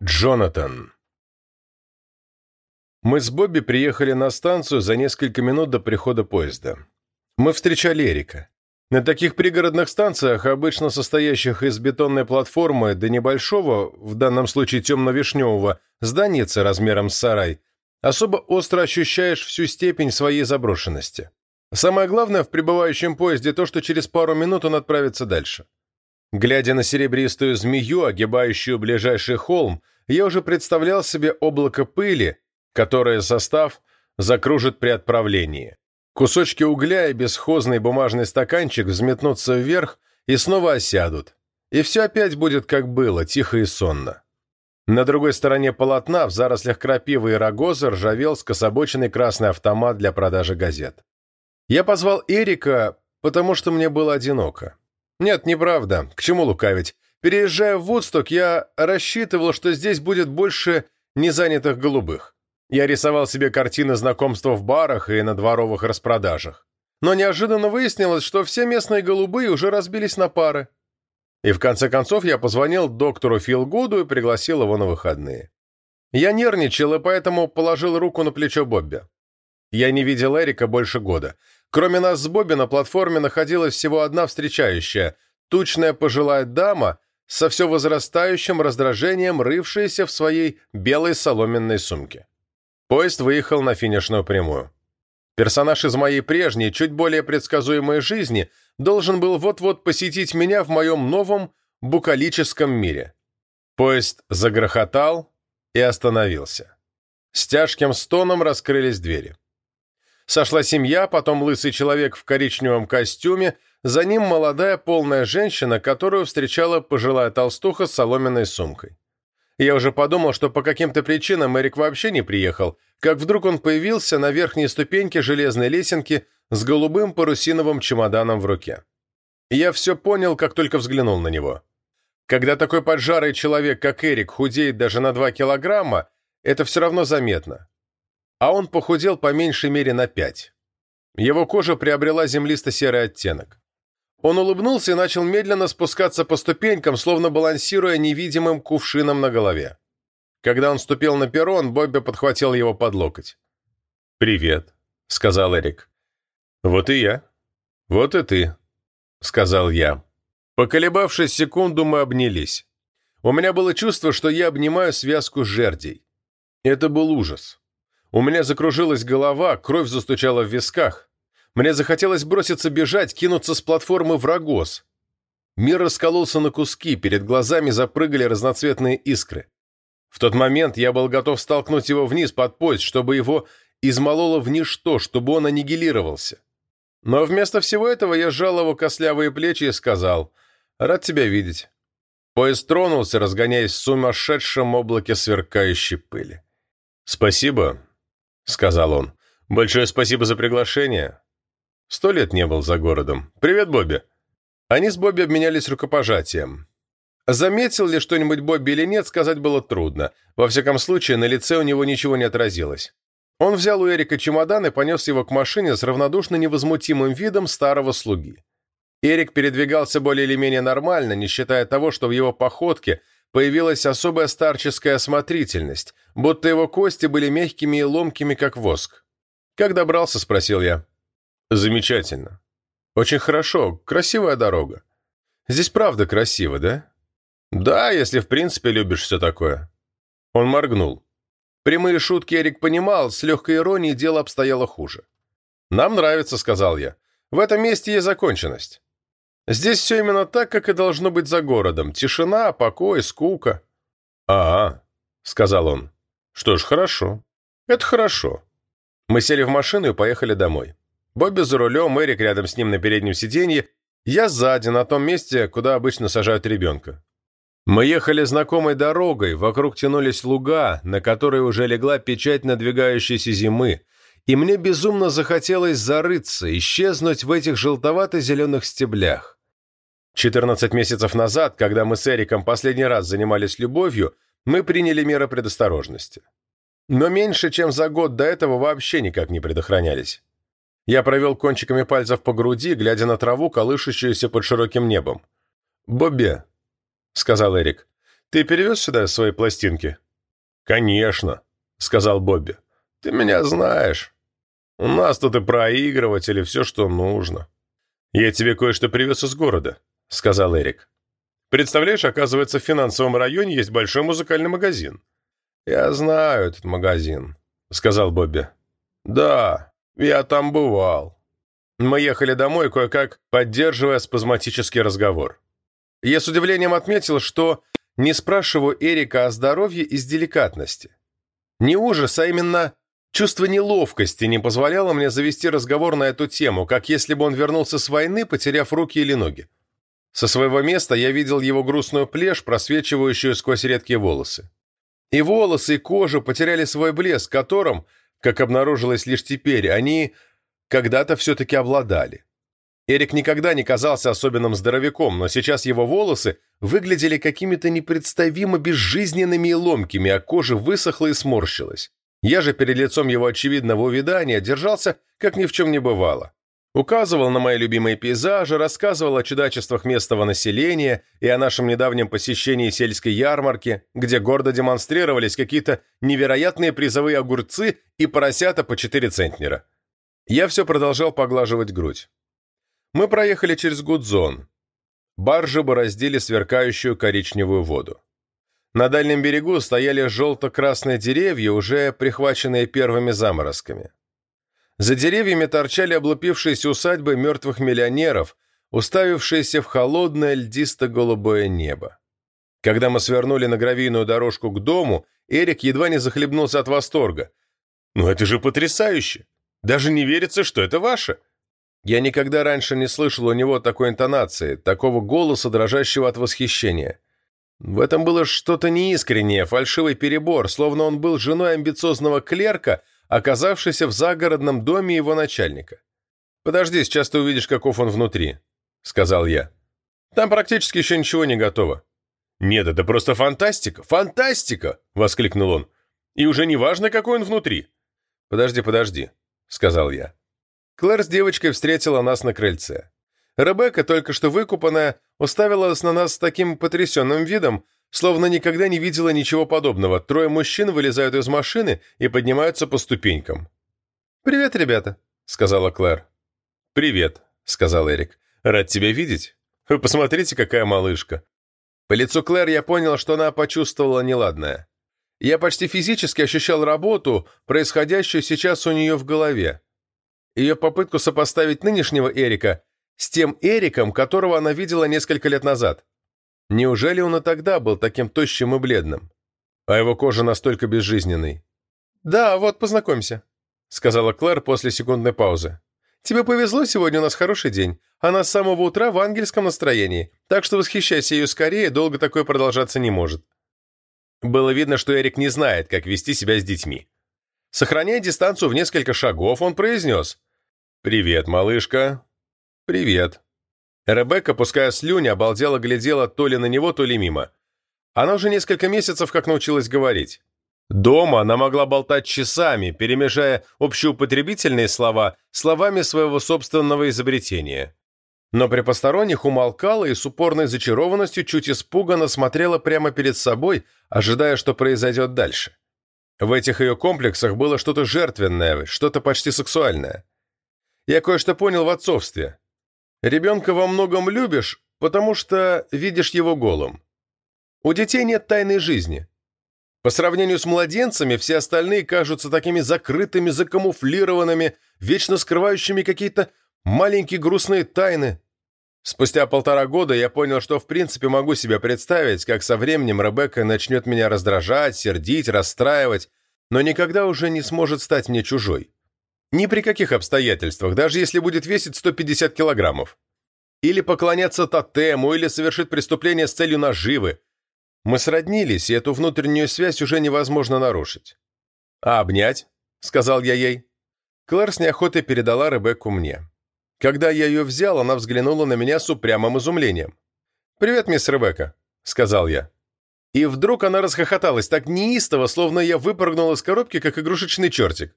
Джонатан. Мы с Бобби приехали на станцию за несколько минут до прихода поезда. Мы встречали Эрика. На таких пригородных станциях, обычно состоящих из бетонной платформы до небольшого, в данном случае темно-вишневого, зданица размером с сарай, особо остро ощущаешь всю степень своей заброшенности. Самое главное в прибывающем поезде то, что через пару минут он отправится дальше. Глядя на серебристую змею, огибающую ближайший холм, я уже представлял себе облако пыли, которое состав закружит при отправлении. Кусочки угля и бесхозный бумажный стаканчик взметнутся вверх и снова осядут. И все опять будет как было, тихо и сонно. На другой стороне полотна, в зарослях крапивы и рогоза, ржавел скособоченный красный автомат для продажи газет. Я позвал Эрика, потому что мне было одиноко. Нет, неправда. К чему лукавить? Переезжая в Вудсток, я рассчитывал, что здесь будет больше незанятых голубых. Я рисовал себе картины знакомства в барах и на дворовых распродажах. Но неожиданно выяснилось, что все местные голубые уже разбились на пары. И в конце концов я позвонил доктору Филгуду и пригласил его на выходные. Я нервничал и поэтому положил руку на плечо Бобби. Я не видел Эрика больше года. Кроме нас с Бобби на платформе находилась всего одна встречающая, тучная пожилая дама со все возрастающим раздражением, рывшаяся в своей белой соломенной сумке. Поезд выехал на финишную прямую. Персонаж из моей прежней, чуть более предсказуемой жизни должен был вот-вот посетить меня в моем новом букалическом мире. Поезд загрохотал и остановился. С тяжким стоном раскрылись двери. Сошла семья, потом лысый человек в коричневом костюме, за ним молодая полная женщина, которую встречала пожилая толстуха с соломенной сумкой. Я уже подумал, что по каким-то причинам Эрик вообще не приехал, как вдруг он появился на верхней ступеньке железной лесенки с голубым парусиновым чемоданом в руке. Я все понял, как только взглянул на него. Когда такой поджарый человек, как Эрик, худеет даже на 2 килограмма, это все равно заметно. А он похудел по меньшей мере на 5. Его кожа приобрела землисто-серый оттенок. Он улыбнулся и начал медленно спускаться по ступенькам, словно балансируя невидимым кувшином на голове. Когда он ступил на перрон, Бобби подхватил его под локоть. «Привет», — сказал Эрик. «Вот и я». «Вот и ты», — сказал я. Поколебавшись секунду, мы обнялись. У меня было чувство, что я обнимаю связку жердей. Это был ужас. У меня закружилась голова, кровь застучала в висках. Мне захотелось броситься бежать, кинуться с платформы в рогоз. Мир раскололся на куски, перед глазами запрыгали разноцветные искры. В тот момент я был готов столкнуть его вниз под поезд, чтобы его измололо в ничто, чтобы он аннигилировался. Но вместо всего этого я сжал его костлявые плечи и сказал: «Рад тебя видеть». Поезд тронулся, разгоняясь в сумасшедшем облаке сверкающей пыли. «Спасибо», — сказал он. «Большое спасибо за приглашение. 100 лет не был за городом. Привет, Бобби». Они с Бобби обменялись рукопожатием. Заметил ли что-нибудь Бобби или нет, сказать было трудно. Во всяком случае, на лице у него ничего не отразилось. Он взял у Эрика чемодан и понес его к машине с равнодушно невозмутимым видом старого слуги. Эрик передвигался более или менее нормально, не считая того, что в его походке появилась особая старческая осмотрительность, будто его кости были мягкими и ломкими, как воск. «Как добрался?» – спросил я. «Замечательно. Очень хорошо. Красивая дорога. Здесь правда красиво, да?» «Да, если в принципе любишь все такое». Он моргнул. Прямые шутки Эрик понимал, с легкой иронией дело обстояло хуже. «Нам нравится», — сказал я. «В этом месте есть законченность. Здесь все именно так, как и должно быть за городом. Тишина, покой, скука». Сказал он. «Что ж, хорошо. Это хорошо». Мы сели в машину и поехали домой. Бобби за рулем, Эрик рядом с ним на переднем сиденье, я сзади, на том месте, куда обычно сажают ребенка. Мы ехали знакомой дорогой, вокруг тянулись луга, на которые уже легла печать надвигающейся зимы, и мне безумно захотелось зарыться, исчезнуть в этих желтовато-зеленых стеблях. 14 месяцев назад, когда мы с Эриком последний раз занимались любовью, мы приняли меры предосторожности. Но меньше, чем за год до этого, вообще никак не предохранялись. Я провел кончиками пальцев по груди, глядя на траву, колышущуюся под широким небом. «Бобби», — сказал Эрик, Ты перевез сюда свои пластинки?» «Конечно», — сказал Бобби. «Ты меня знаешь. У нас тут и проигрыватель, и все, что нужно». «Я тебе кое-что привез из города», — сказал Эрик. «Представляешь, оказывается, в финансовом районе есть большой музыкальный магазин». «Я знаю этот магазин», — сказал Бобби. «Да, я там бывал». Мы ехали домой, кое-как поддерживая спазматический разговор. Я с удивлением отметил, что не спрашиваю Эрика о здоровье из деликатности. Не ужас, а именно чувство неловкости не позволяло мне завести разговор на эту тему, как если бы он вернулся с войны, потеряв руки или ноги. Со своего места я видел его грустную плешь, просвечивающую сквозь редкие волосы. И волосы, и кожа потеряли свой блеск, которым, как обнаружилось лишь теперь, они когда-то все-таки обладали. Эрик никогда не казался особенным здоровяком, но сейчас его волосы выглядели какими-то непредставимо безжизненными и ломкими, а кожа высохла и сморщилась. Я же перед лицом его очевидного увядания держался, как ни в чем не бывало. Указывал на мои любимые пейзажи, рассказывал о чудачествах местного населения и о нашем недавнем посещении сельской ярмарки, где гордо демонстрировались какие-то невероятные призовые огурцы и поросята по 4 центнера. Я все продолжал поглаживать грудь. Мы проехали через Гудзон. Баржи бороздили сверкающую коричневую воду. На дальнем берегу стояли желто-красные деревья, уже прихваченные первыми заморозками. За деревьями торчали облупившиеся усадьбы мертвых миллионеров, уставившиеся в холодное льдисто-голубое небо. Когда мы свернули на гравийную дорожку к дому, Эрик едва не захлебнулся от восторга. «Ну это же потрясающе! Даже не верится, что это ваше!» Я никогда раньше не слышал у него такой интонации, такого голоса, дрожащего от восхищения. В этом было что-то неискреннее, фальшивый перебор, словно он был женой амбициозного клерка, оказавшейся в загородном доме его начальника. «Подожди, сейчас ты увидишь, каков он внутри», — сказал я. «Там практически еще ничего не готово». «Нет, это просто фантастика! Фантастика!» — воскликнул он. «И уже не важно, какой он внутри». «Подожди», — сказал я. Клэр с девочкой встретила нас на крыльце. Ребекка, только что выкупанная, уставилась на нас с таким потрясенным видом, словно никогда не видела ничего подобного. 3 мужчин вылезают из машины и поднимаются по ступенькам. «Привет, ребята», — сказала Клэр. «Привет», — сказал Эрик. «Рад тебя видеть. Вы посмотрите, какая малышка». По лицу Клэр я понял, что она почувствовала неладное. Я почти физически ощущал работу, происходящую сейчас у нее в голове. Ее попытку сопоставить нынешнего Эрика с тем Эриком, которого она видела несколько лет назад. Неужели он и тогда был таким тощим и бледным? А его кожа настолько безжизненной? «Да, вот, познакомься», — сказала Клэр после секундной паузы. «Тебе повезло, сегодня у нас хороший день. Она с самого утра в ангельском настроении, так что восхищайся ее скорее, долго такое продолжаться не может». Было видно, что Эрик не знает, как вести себя с детьми. Сохраняя дистанцию в несколько шагов, он произнес: «Привет, малышка». «Привет». Ребекка, пуская слюни, обалдела глядела то ли на него, то ли мимо. Она уже несколько месяцев как научилась говорить. Дома она могла болтать часами, перемежая общеупотребительные слова словами своего собственного изобретения. Но при посторонних умолкала и с упорной зачарованностью чуть испуганно смотрела прямо перед собой, ожидая, что произойдет дальше. В этих ее комплексах было что-то жертвенное, что-то почти сексуальное. Я кое-что понял в отцовстве. Ребенка во многом любишь, потому что видишь его голым. У детей нет тайной жизни. По сравнению с младенцами, все остальные кажутся такими закрытыми, закамуфлированными, вечно скрывающими какие-то маленькие грустные тайны. Спустя 1,5 года я понял, что в принципе могу себе представить, как со временем Ребекка начнет меня раздражать, сердить, расстраивать, но никогда уже не сможет стать мне чужой. Ни при каких обстоятельствах, даже если будет весить 150 килограммов. Или поклоняться тотему, или совершить преступление с целью наживы. Мы сроднились, и эту внутреннюю связь уже невозможно нарушить. «А обнять?» — сказал я ей. Клэр с неохотой передала Ребекку мне. Когда я ее взял, она взглянула на меня с упрямым изумлением. «Привет, мисс Ребекка», — сказал я. И вдруг она расхохоталась так неистово, словно я выпрыгнул из коробки, как игрушечный чертик.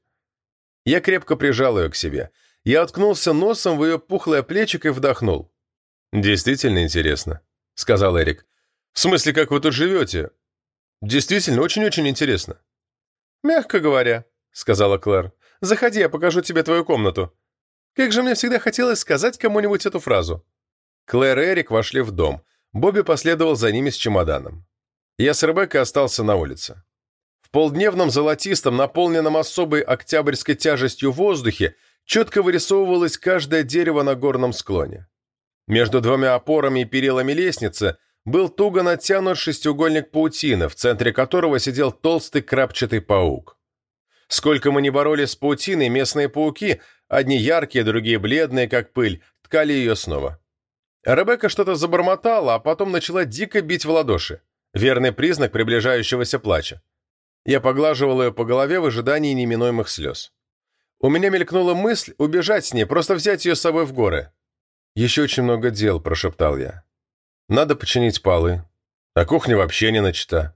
Я крепко прижал ее к себе. Я уткнулся носом в ее пухлое плечико и вдохнул. «Действительно интересно», — сказал Эрик. В смысле, как вы тут живете? Действительно, очень-очень интересно. «Мягко говоря», — сказала Клэр. «Заходи, я покажу тебе твою комнату». Как же мне всегда хотелось сказать кому-нибудь эту фразу. Клэр и Эрик вошли в дом. Бобби последовал за ними с чемоданом. Я с Ребеккой остался на улице. В полдневном золотистом, наполненном особой октябрьской тяжестью воздухе, четко вырисовывалось каждое дерево на горном склоне. Между двумя опорами и перилами лестницы был туго натянут шестиугольник паутины, в центре которого сидел толстый крапчатый паук. Сколько мы ни боролись с паутиной, местные пауки, одни яркие, другие бледные, как пыль, ткали ее снова. Ребекка что-то забормотала, а потом начала дико бить в ладоши. Верный признак приближающегося плача. Я поглаживал ее по голове в ожидании неминуемых слез. У меня мелькнула мысль убежать с ней, просто взять ее с собой в горы. «Еще очень много дел», – прошептал я. «Надо починить полы. А кухня вообще не начата».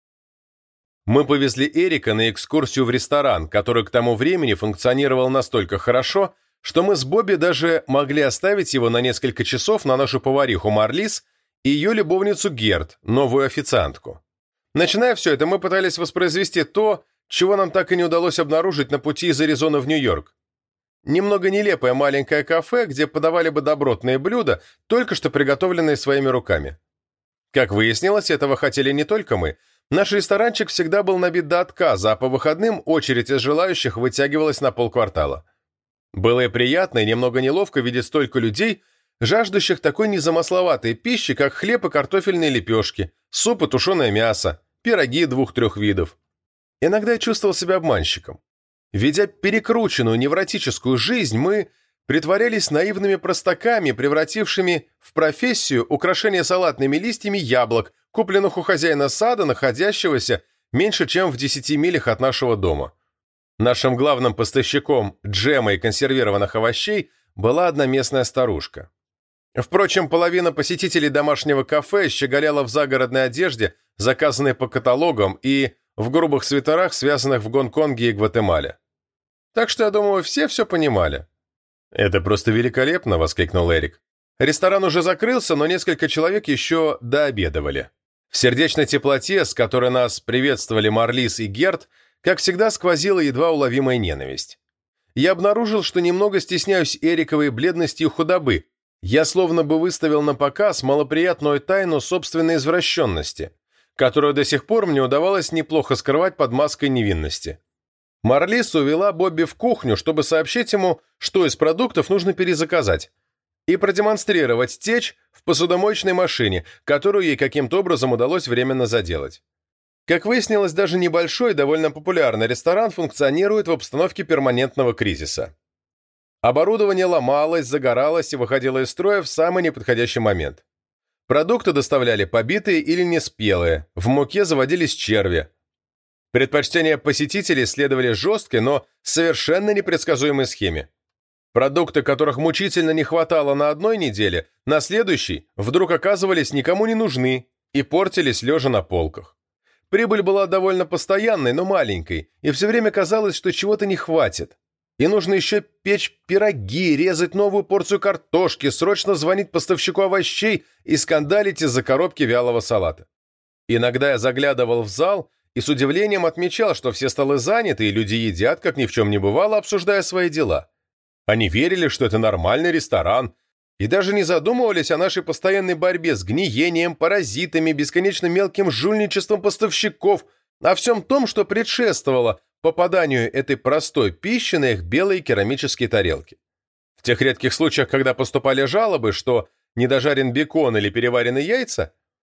Мы повезли Эрика на экскурсию в ресторан, который к тому времени функционировал настолько хорошо, что мы с Бобби даже могли оставить его на несколько часов на нашу повариху Марлис и ее любовницу Герт, новую официантку. Начиная все это, мы пытались воспроизвести то, чего нам так и не удалось обнаружить на пути из Аризоны в Нью-Йорк. Немного нелепое маленькое кафе, где подавали бы добротные блюда, только что приготовленные своими руками. Как выяснилось, этого хотели не только мы. Наш ресторанчик всегда был набит до отказа, а по выходным очередь из желающих вытягивалась на полквартала. Было и приятно, и немного неловко видеть столько людей, жаждущих такой незамысловатой пищи, как хлеб и картофельные лепешки, суп и тушеное мясо, пироги 2-3 видов. Иногда я чувствовал себя обманщиком. Ведя перекрученную невротическую жизнь, мы притворялись наивными простаками, превратившими в профессию украшение салатными листьями яблок, купленных у хозяина сада, находящегося меньше чем в 10 милях от нашего дома. Нашим главным поставщиком джема и консервированных овощей была одна местная старушка. Впрочем, половина посетителей домашнего кафе щеголяла в загородной одежде, заказанной по каталогам, и в грубых свитерах, связанных в Гонконге и Гватемале. Так что, я думаю, все понимали. «Это просто великолепно!» – воскликнул Эрик. Ресторан уже закрылся, но несколько человек еще дообедывали. В сердечной теплоте, с которой нас приветствовали Марлис и Герт, как всегда сквозила едва уловимая ненависть. Я обнаружил, что немного стесняюсь Эриковой бледности и худобы. Я словно бы выставил на показ малоприятную тайну собственной извращенности, которую до сих пор мне удавалось неплохо скрывать под маской невинности. Марлис увела Бобби в кухню, чтобы сообщить ему, что из продуктов нужно перезаказать, и продемонстрировать течь в посудомоечной машине, которую ей каким-то образом удалось временно заделать. Как выяснилось, даже небольшой, довольно популярный ресторан функционирует в обстановке перманентного кризиса. Оборудование ломалось, загоралось и выходило из строя в самый неподходящий момент. Продукты доставляли побитые или неспелые, в муке заводились черви. Предпочтения посетителей следовали жесткой, но совершенно непредсказуемой схеме. Продукты, которых мучительно не хватало на одной неделе, на следующей вдруг оказывались никому не нужны и портились лежа на полках. Прибыль была довольно постоянной, но маленькой, и все время казалось, что чего-то не хватит. И нужно еще печь пироги, резать новую порцию картошки, срочно звонить поставщику овощей и скандалить из-за коробки вялого салата. Иногда я заглядывал в зал и с удивлением отмечал, что все столы заняты, и люди едят, как ни в чем не бывало, обсуждая свои дела. Они верили, что это нормальный ресторан, и даже не задумывались о нашей постоянной борьбе с гниением, паразитами, бесконечно мелким жульничеством поставщиков, о всем том, что предшествовало попаданию этой простой пищи на их белые керамические тарелки. В тех редких случаях, когда поступали жалобы, что недожарен бекон или переварены яйца,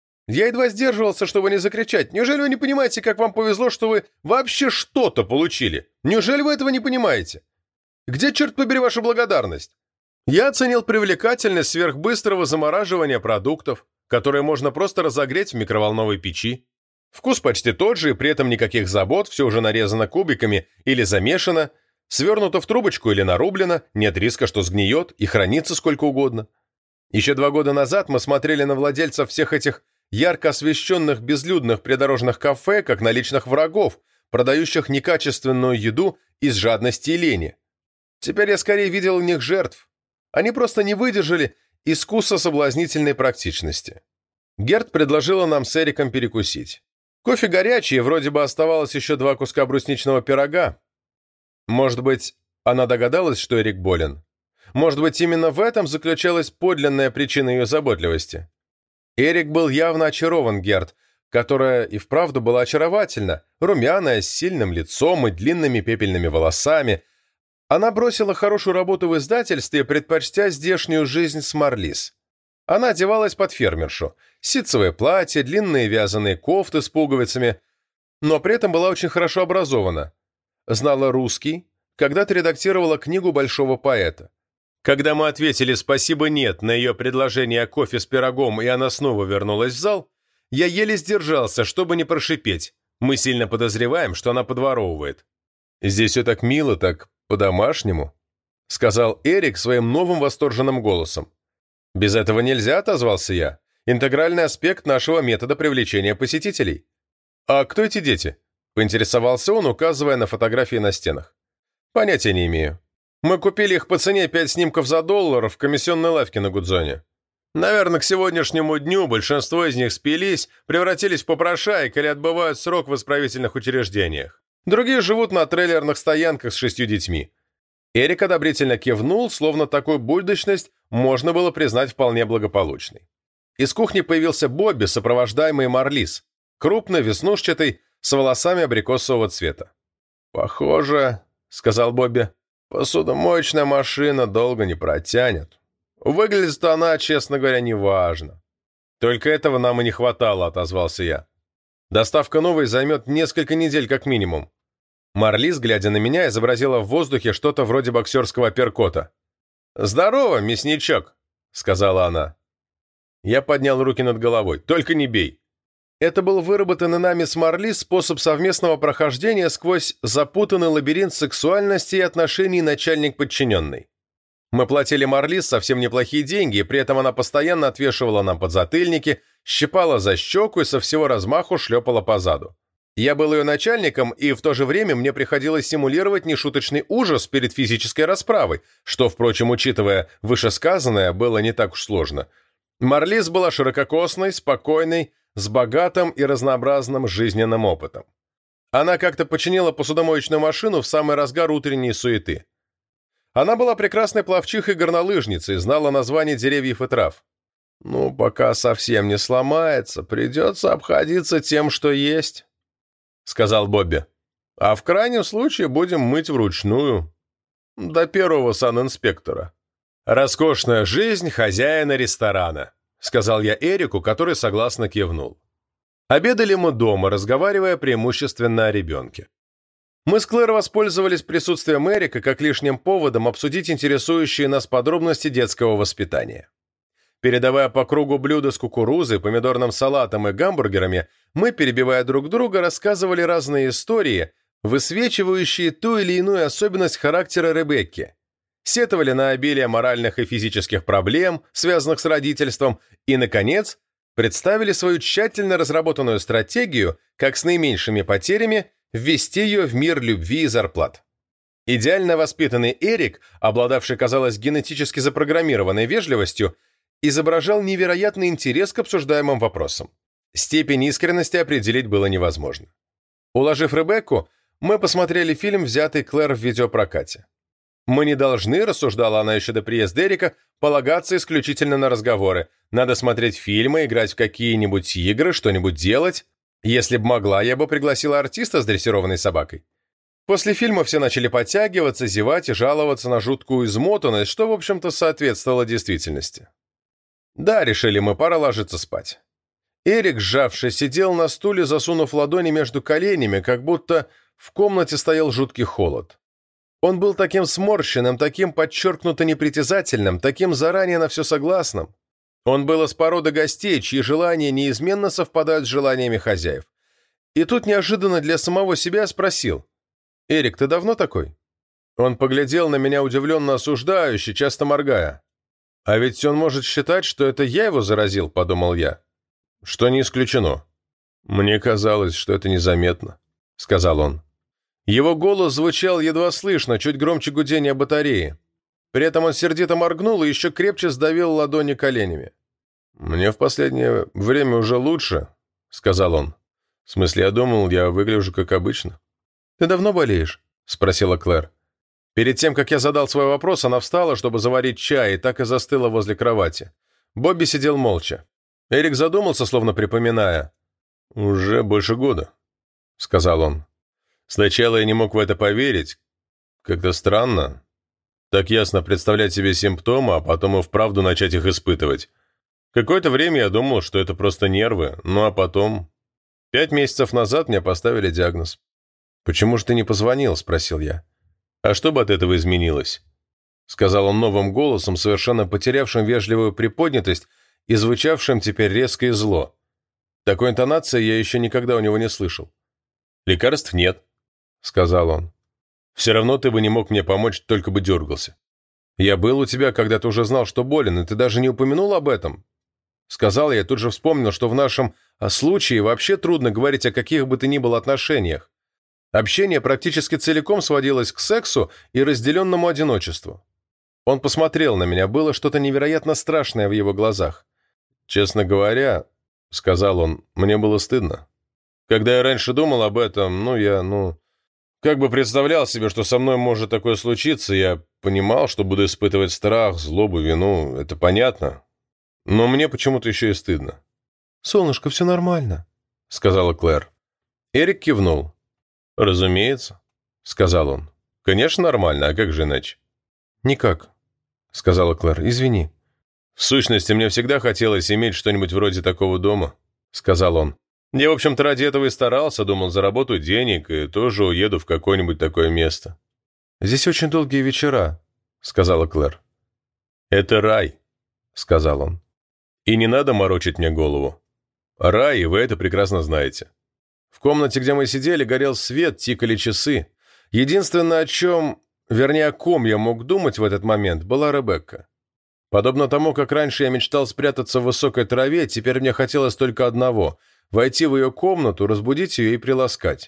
я едва сдерживался, чтобы не закричать: «Неужели вы не понимаете, как вам повезло, что вы вообще что-то получили? Неужели вы этого не понимаете? Где, черт побери, ваша благодарность?» Я оценил привлекательность сверхбыстрого замораживания продуктов, которые можно просто разогреть в микроволновой печи. Вкус почти тот же, и при этом никаких забот, все уже нарезано кубиками или замешано, свернуто в трубочку или нарублено, нет риска, что сгниет и хранится сколько угодно. Еще 2 года назад мы смотрели на владельцев всех этих ярко освещенных безлюдных придорожных кафе, как на личных врагов, продающих некачественную еду из жадности и лени. Теперь я скорее видел в них жертв. Они просто не выдержали искуса соблазнительной практичности. Герт предложила нам с Эриком перекусить. Кофе горячий, и вроде бы оставалось еще 2 куска брусничного пирога. Может быть, она догадалась, что Эрик болен? Может быть, именно в этом заключалась подлинная причина ее заботливости? Эрик был явно очарован Герт, которая и вправду была очаровательна, румяная, с сильным лицом и длинными пепельными волосами. Она бросила хорошую работу в издательстве, предпочтя здешнюю жизнь с Марлис. Она одевалась под фермершу. Ситцевое платье, длинные вязаные кофты с пуговицами, но при этом была очень хорошо образована. Знала русский, когда-то редактировала книгу большого поэта. Когда мы ответили «спасибо, нет» на ее предложение о кофе с пирогом, и она снова вернулась в зал, я еле сдержался, чтобы не прошипеть. Мы сильно подозреваем, что она подворовывает. «Здесь все так мило, так по-домашнему», — сказал Эрик своим новым восторженным голосом. «Без этого нельзя», — отозвался я. «Интегральный аспект нашего метода привлечения посетителей». «А кто эти дети?» — поинтересовался он, указывая на фотографии на стенах. «Понятия не имею. Мы купили их по цене 5 снимков за $1 в комиссионной лавке на Гудзоне. Наверное, к сегодняшнему дню большинство из них спились, превратились в попрошаек или отбывают срок в исправительных учреждениях. Другие живут на трейлерных стоянках с 6 детьми». Эрик одобрительно кивнул, словно такую будущность можно было признать вполне благополучной. Из кухни появился Бобби, сопровождаемый Марлис, крупный, веснушчатый, с волосами абрикосового цвета. «Похоже, — сказал Бобби, — посудомоечная машина долго не протянет. Выглядит она, честно говоря, неважно». «Только этого нам и не хватало», — отозвался я. «Доставка новой займет несколько недель как минимум». Марлис, глядя на меня, изобразила в воздухе что-то вроде боксерского апперкота. «Здорово, мясничок», — сказала она. Я поднял руки над головой. «Только не бей». Это был выработанный нами с Марлис способ совместного прохождения сквозь запутанный лабиринт сексуальности и отношений начальник-подчиненный. Мы платили Марлис совсем неплохие деньги, и при этом она постоянно отвешивала нам подзатыльники, щипала за щеку и со всего размаху шлепала по заду. Я был ее начальником, и в то же время мне приходилось симулировать нешуточный ужас перед физической расправой, что, впрочем, учитывая вышесказанное, было не так уж сложно. Марлис была ширококосной, спокойной, с богатым и разнообразным жизненным опытом. Она как-то починила посудомоечную машину в самый разгар утренней суеты. Она была прекрасной пловчихой и горнолыжницей, знала названия деревьев и трав. «Ну, пока совсем не сломается, придется обходиться тем, что есть», — сказал Бобби. «А в крайнем случае будем мыть вручную. До первого санинспектора». «Роскошная жизнь хозяина ресторана», — сказал я Эрику, который согласно кивнул. Обедали мы дома, разговаривая преимущественно о ребенке. Мы с Клэр воспользовались присутствием Эрика как лишним поводом обсудить интересующие нас подробности детского воспитания. Передавая по кругу блюда с кукурузой, помидорным салатом и гамбургерами, мы, перебивая друг друга, рассказывали разные истории, высвечивающие ту или иную особенность характера Ребекки, сетовали на обилие моральных и физических проблем, связанных с родительством, и, наконец, представили свою тщательно разработанную стратегию, как с наименьшими потерями ввести ее в мир любви и зарплат. Идеально воспитанный Эрик, обладавший, казалось, генетически запрограммированной вежливостью, изображал невероятный интерес к обсуждаемым вопросам. Степень искренности определить было невозможно. Уложив Ребекку, мы посмотрели фильм, взятый Клэр в видеопрокате. «Мы не должны», — рассуждала она еще до приезда Эрика, — «полагаться исключительно на разговоры. Надо смотреть фильмы, играть в какие-нибудь игры, что-нибудь делать. Если б могла, я бы пригласила артиста с дрессированной собакой». После фильма все начали подтягиваться, зевать и жаловаться на жуткую измотанность, что, в общем-то, соответствовало действительности. «Да», — решили мы, — «пора ложиться спать». Эрик, сжавшись, сидел на стуле, засунув ладони между коленями, как будто в комнате стоял жуткий холод. Он был таким сморщенным, таким подчеркнуто непритязательным, таким заранее на все согласным. Он был из породы гостей, чьи желания неизменно совпадают с желаниями хозяев. И тут неожиданно для самого себя спросил: «Эрик, ты давно такой?» Он поглядел на меня удивленно осуждающе, часто моргая. «А ведь он может считать, что это я его заразил», — подумал я. «Что не исключено». «Мне казалось, что это незаметно», — сказал он. Его голос звучал едва слышно, чуть громче гудения батареи. При этом он сердито моргнул и еще крепче сдавил ладони коленями. «Мне в последнее время уже лучше», — сказал он. «В смысле, я думал, я выгляжу как обычно». «Ты давно болеешь?» — спросила Клэр. Перед тем, как я задал свой вопрос, она встала, чтобы заварить чай, и так и застыла возле кровати. Бобби сидел молча. Эрик задумался, словно припоминая. «Уже больше года», — сказал он. «Сначала я не мог в это поверить. Как-то странно. Так ясно представлять себе симптомы, а потом и вправду начать их испытывать. Какое-то время я думал, что это просто нервы, ну а потом... 5 месяцев назад мне поставили диагноз». «Почему же ты не позвонил?» — спросил я. «А что бы от этого изменилось?» — сказал он новым голосом, совершенно потерявшим вежливую приподнятость и звучавшим теперь резко и зло. Такой интонации я еще никогда у него не слышал. «Лекарств нет», — сказал он. «Все равно ты бы не мог мне помочь, только бы дергался». «Я был у тебя, когда ты уже знал, что болен, и ты даже не упомянул об этом». Сказал я и тут же вспомнил, что в нашем случае вообще трудно говорить о каких бы то ни было отношениях. Общение практически целиком сводилось к сексу и разделенному одиночеству. Он посмотрел на меня, было что-то невероятно страшное в его глазах. «Честно говоря, — сказал он, — мне было стыдно. Когда я раньше думал об этом, как бы представлял себе, что со мной может такое случиться, я понимал, что буду испытывать страх, злобу, вину, это понятно. Но мне почему-то еще и стыдно». «Солнышко, все нормально», — сказала Клэр. Эрик кивнул. «Разумеется», — сказал он. «Конечно, нормально, а как же иначе?» «Никак», — сказала Клэр. «Извини». «В сущности, мне всегда хотелось иметь что-нибудь вроде такого дома», — сказал он. «Я, в общем-то, ради этого и старался, думал, заработаю денег и тоже уеду в какое-нибудь такое место». «Здесь очень долгие вечера», — сказала Клэр. «Это рай», — сказал он. «И не надо морочить мне голову. Рай, и вы это прекрасно знаете». В комнате, где мы сидели, горел свет, тикали часы. Единственное, о ком я мог думать в этот момент, была Ребекка. Подобно тому, как раньше я мечтал спрятаться в высокой траве, теперь мне хотелось только одного — войти в ее комнату, разбудить ее и приласкать.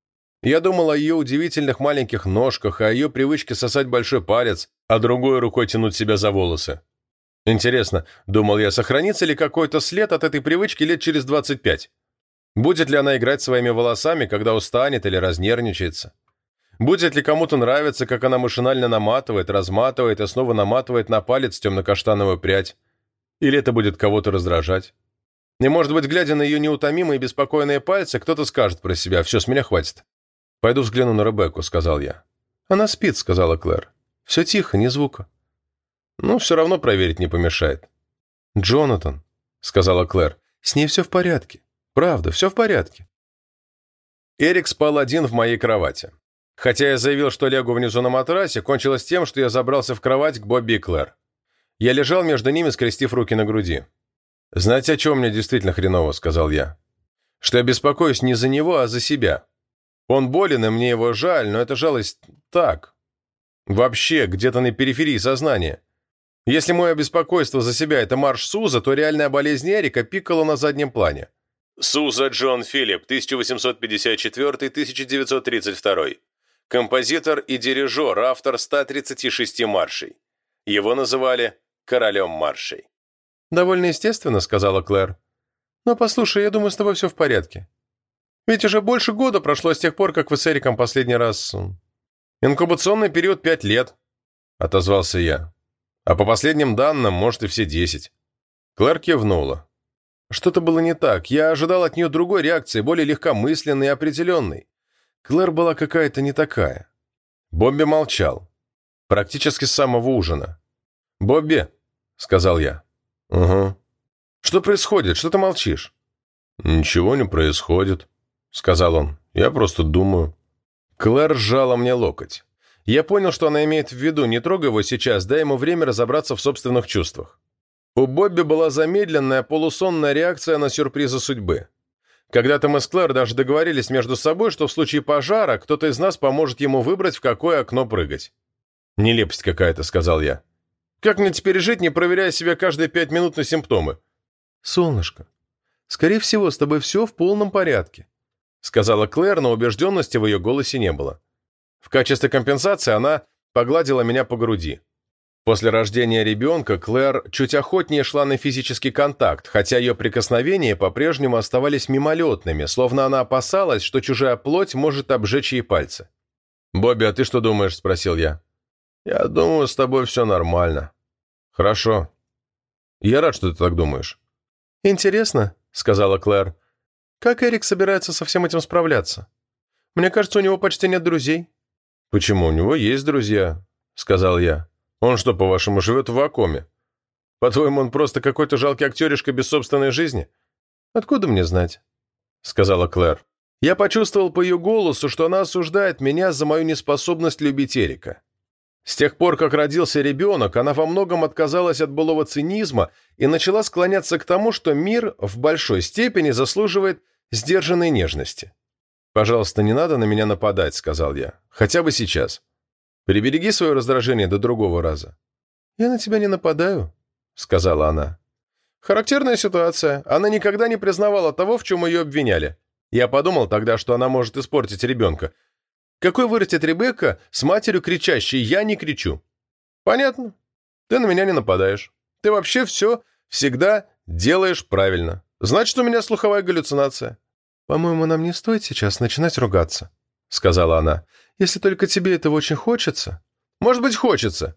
Я думал о ее удивительных маленьких ножках, о ее привычке сосать большой палец, а другой рукой тянуть себя за волосы. Интересно, думал я, сохранится ли какой-то след от этой привычки лет через 25? Будет ли она играть своими волосами, когда устанет или разнервничается? Будет ли кому-то нравиться, как она машинально наматывает, разматывает и снова наматывает на палец темно-каштановую прядь? Или это будет кого-то раздражать? И, может быть, глядя на ее неутомимые и беспокойные пальцы, кто-то скажет про себя: «Все, с меня хватит». «Пойду взгляну на Ребекку», — сказал я. «Она спит», — сказала Клэр. «Все тихо, ни звука». «Ну, все равно проверить не помешает». «Джонатан», — сказала Клэр, — «с ней все в порядке. Правда, все в порядке». Эрик спал один в моей кровати. Хотя я заявил, что лягу внизу на матрасе, кончилось тем, что я забрался в кровать к Бобби и Клэр. Я лежал между ними, скрестив руки на груди. «Знаете, о чем мне действительно хреново?» — сказал я. «Что я беспокоюсь не за него, а за себя. Он болен, и мне его жаль, но эта жалость так. Вообще, где-то на периферии сознания. Если мое беспокойство за себя — это марш Суза, то реальная болезнь Эрика пикала на заднем плане». Суза Джон Филипп, 1854-1932. Композитор и дирижер, автор 136 маршей. Его называли «королем маршей». «Довольно естественно», — сказала Клэр. «Но послушай, я думаю, с тобой все в порядке. Ведь уже больше года прошло с тех пор, как вы с Эриком последний раз...» «Инкубационный период 5 лет», — отозвался я. «А по последним данным, может, и все 10». Клэр кивнула. Что-то было не так. Я ожидал от нее другой реакции, более легкомысленной и определенной. Клэр была какая-то не такая. Бобби молчал. Практически с самого ужина. «Бобби», — сказал я. «Угу». «Что происходит? Что ты молчишь?» «Ничего не происходит», — сказал он. «Я просто думаю». Клэр сжала мне локоть. Я понял, что она имеет в виду: не трогай его сейчас, дай ему время разобраться в собственных чувствах. У Бобби была замедленная, полусонная реакция на сюрпризы судьбы. Когда-то мы с Клэр даже договорились между собой, что в случае пожара кто-то из нас поможет ему выбрать, в какое окно прыгать. «Нелепость какая-то», — сказал я. «Как мне теперь жить, не проверяя себя каждые 5 минут на симптомы?» «Солнышко, скорее всего, с тобой все в полном порядке», — сказала Клэр, но убежденности в ее голосе не было. В качестве компенсации она погладила меня по груди. После рождения ребенка Клэр чуть охотнее шла на физический контакт, хотя ее прикосновения по-прежнему оставались мимолетными, словно она опасалась, что чужая плоть может обжечь ей пальцы. «Бобби, а ты что думаешь?» – спросил я. «Я думаю, с тобой все нормально». «Хорошо. Я рад, что ты так думаешь». «Интересно», — сказала Клэр, — «как Эрик собирается со всем этим справляться? Мне кажется, у него почти нет друзей». «Почему? У него есть друзья», — сказал я. «Он что, по-вашему, живет в вакууме? По-твоему, он просто какой-то жалкий актеришка без собственной жизни?» «Откуда мне знать?» — сказала Клэр. Я почувствовал по ее голосу, что она осуждает меня за мою неспособность любить Эрика. С тех пор, как родился ребенок, она во многом отказалась от былого цинизма и начала склоняться к тому, что мир в большой степени заслуживает сдержанной нежности. «Пожалуйста, не надо на меня нападать», — сказал я. «Хотя бы сейчас. Прибереги свое раздражение до другого раза». «Я на тебя не нападаю», — сказала она. Характерная ситуация. Она никогда не признавала того, в чем ее обвиняли. Я подумал тогда, что она может испортить ребенка. Какой вырастет Ребекка с матерью кричащей «я не кричу»? Понятно. Ты на меня не нападаешь. Ты вообще все всегда делаешь правильно. Значит, у меня слуховая галлюцинация. «По-моему, нам не стоит сейчас начинать ругаться», — сказала она. «Если только тебе этого очень хочется». «Может быть, хочется.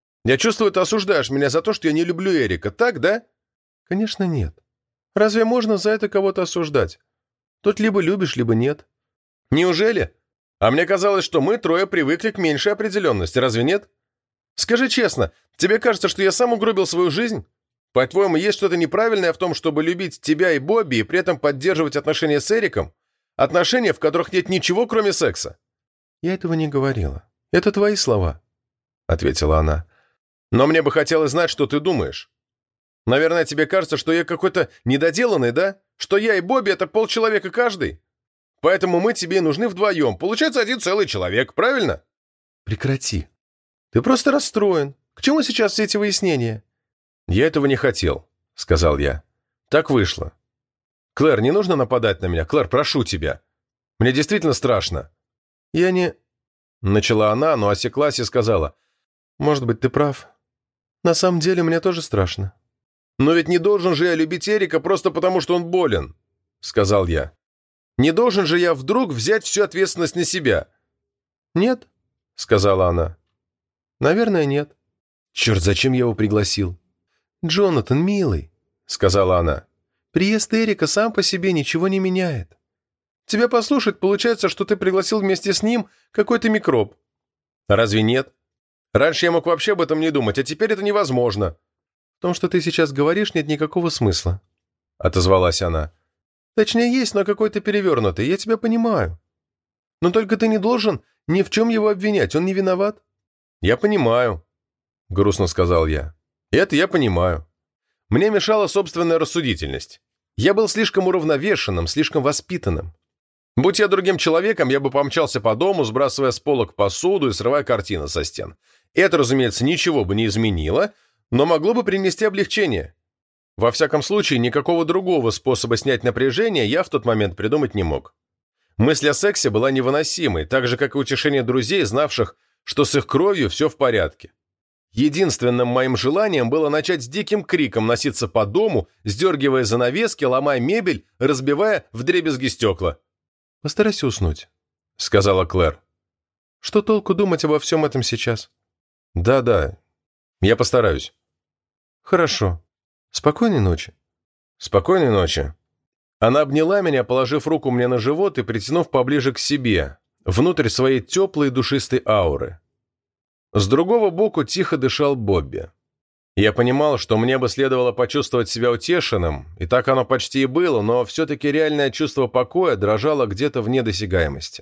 Я чувствую, ты осуждаешь меня за то, что я не люблю Эрика. Так, да?» «Конечно, нет. Разве можно за это кого-то осуждать? Тут либо любишь, либо нет». «Неужели? А мне казалось, что мы трое привыкли к меньшей определенности. Разве нет? Скажи честно, тебе кажется, что я сам угробил свою жизнь? По-твоему, есть что-то неправильное в том, чтобы любить тебя и Бобби и при этом поддерживать отношения с Эриком? Отношения, в которых нет ничего, кроме секса?» «Я этого не говорила. Это твои слова», — ответила она. «Но мне бы хотелось знать, что ты думаешь. Наверное, тебе кажется, что я какой-то недоделанный, да? Что я и Бобби — это полчеловека каждый? Поэтому мы тебе и нужны вдвоем. Получается один целый человек, правильно?» «Прекрати. Ты просто расстроен. К чему сейчас все эти выяснения?» «Я этого не хотел», — сказал я. «Так вышло. Клэр, не нужно нападать на меня. Клэр, прошу тебя. Мне действительно страшно». «Я не...» — начала она, но осеклась и сказала. «Может быть, ты прав. На самом деле, мне тоже страшно». «Но ведь не должен же я любить Эрика просто потому, что он болен», — сказал я. «Не должен же я вдруг взять всю ответственность на себя». «Нет», — сказала она. «Наверное, нет». «Черт, зачем я его пригласил?» «Джонатан, милый», — сказала она, — «приезд Эрика сам по себе ничего не меняет. Тебя послушать, получается, что ты пригласил вместе с ним какой-то микроб». «Разве нет? Раньше я мог вообще об этом не думать, а теперь это невозможно». «В том, что ты сейчас говоришь, нет никакого смысла», — отозвалась она. «Точнее, есть, но какой-то перевернутый, я тебя понимаю. Но только ты не должен ни в чем его обвинять, он не виноват». «Я понимаю», — грустно сказал я. «Это я понимаю. Мне мешала собственная рассудительность. Я был слишком уравновешенным, слишком воспитанным. Будь я другим человеком, я бы помчался по дому, сбрасывая с полок посуду и срывая картины со стен. Это, разумеется, ничего бы не изменило, но могло бы принести облегчение. Во всяком случае, никакого другого способа снять напряжение я в тот момент придумать не мог. Мысль о сексе была невыносимой, так же, как и утешение друзей, знавших, что с их кровью все в порядке. Единственным моим желанием было начать с диким криком носиться по дому, сдергивая занавески, ломая мебель, разбивая вдребезги стекла. «Постарайся уснуть», — сказала Клэр. «Что толку думать обо всем этом сейчас?» «Да, я постараюсь». «Хорошо. Спокойной ночи». «Спокойной ночи». Она обняла меня, положив руку мне на живот и притянув поближе к себе, внутрь своей теплой душистой ауры. С другого боку тихо дышал Бобби. Я понимал, что мне бы следовало почувствовать себя утешенным, и так оно почти и было, но все-таки реальное чувство покоя дрожало где-то вне досягаемости.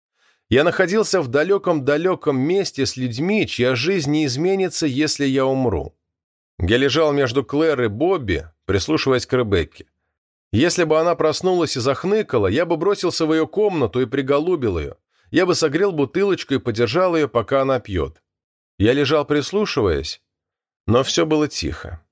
Я находился в далеком-далеком месте с людьми, чья жизнь не изменится, если я умру. Я лежал между Клэр и Бобби, прислушиваясь к Ребекке. Если бы она проснулась и захныкала, я бы бросился в ее комнату и приголубил ее. Я бы согрел бутылочку и подержал ее, пока она пьет. Я лежал, прислушиваясь, но все было тихо.